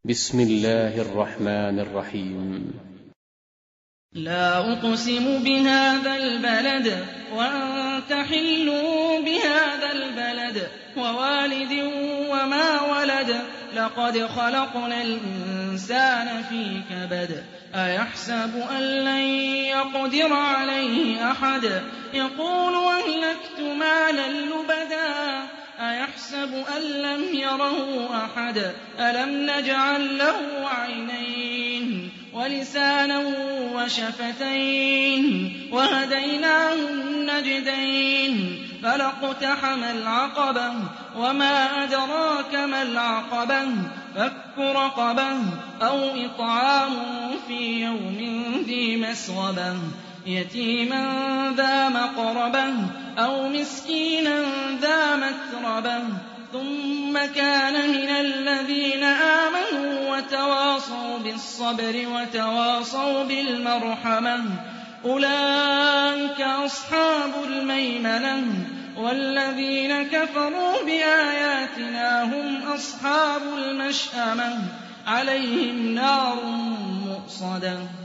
بسم الله الرحمن الرحيم. لا أقسم بهذا البلد وأنت حل بهذا البلد ووالد وما ولد لقد خلقنا الإنسان في كبد أيحسب أن لن يقدر عليه أحد يقول أهلكت مالا لبدا أيحسب أن لم يره أحد ألم نجعل له عينين ولسانا وشفتين وهديناه النجدين فلاقتحم العقبة وما أدراك ما العقبة فك رقبة أو إطعام في يوم ذي مسغبة يتيما ذا مقربة أو مسكينا ذا متربة ثم كان من الذين آمنوا وتواصوا بالصبر وتواصوا بالمرحمة أولئك أصحاب الميمنة والذين كفروا بآياتنا هم أصحاب المشأمة عليهم نار مؤصدة